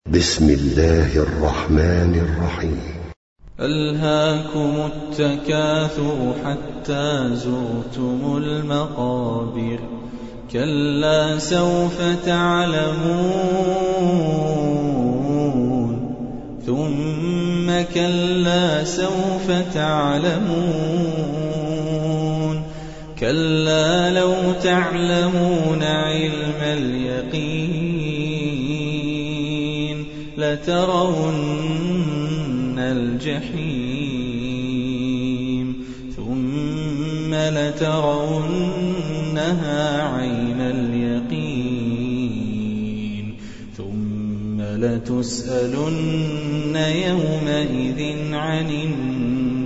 بسم الله الرحمن الرحيم. ألهاكم التكاثر حتى زرتم المقابر كلا سوف تعلمون ثم كلا سوف تعلمون كلا لو تعلمون علم اليقين لترون الجحيم ثم لترونها عين اليقين ثم لتسألن يومئذ عن النعيم.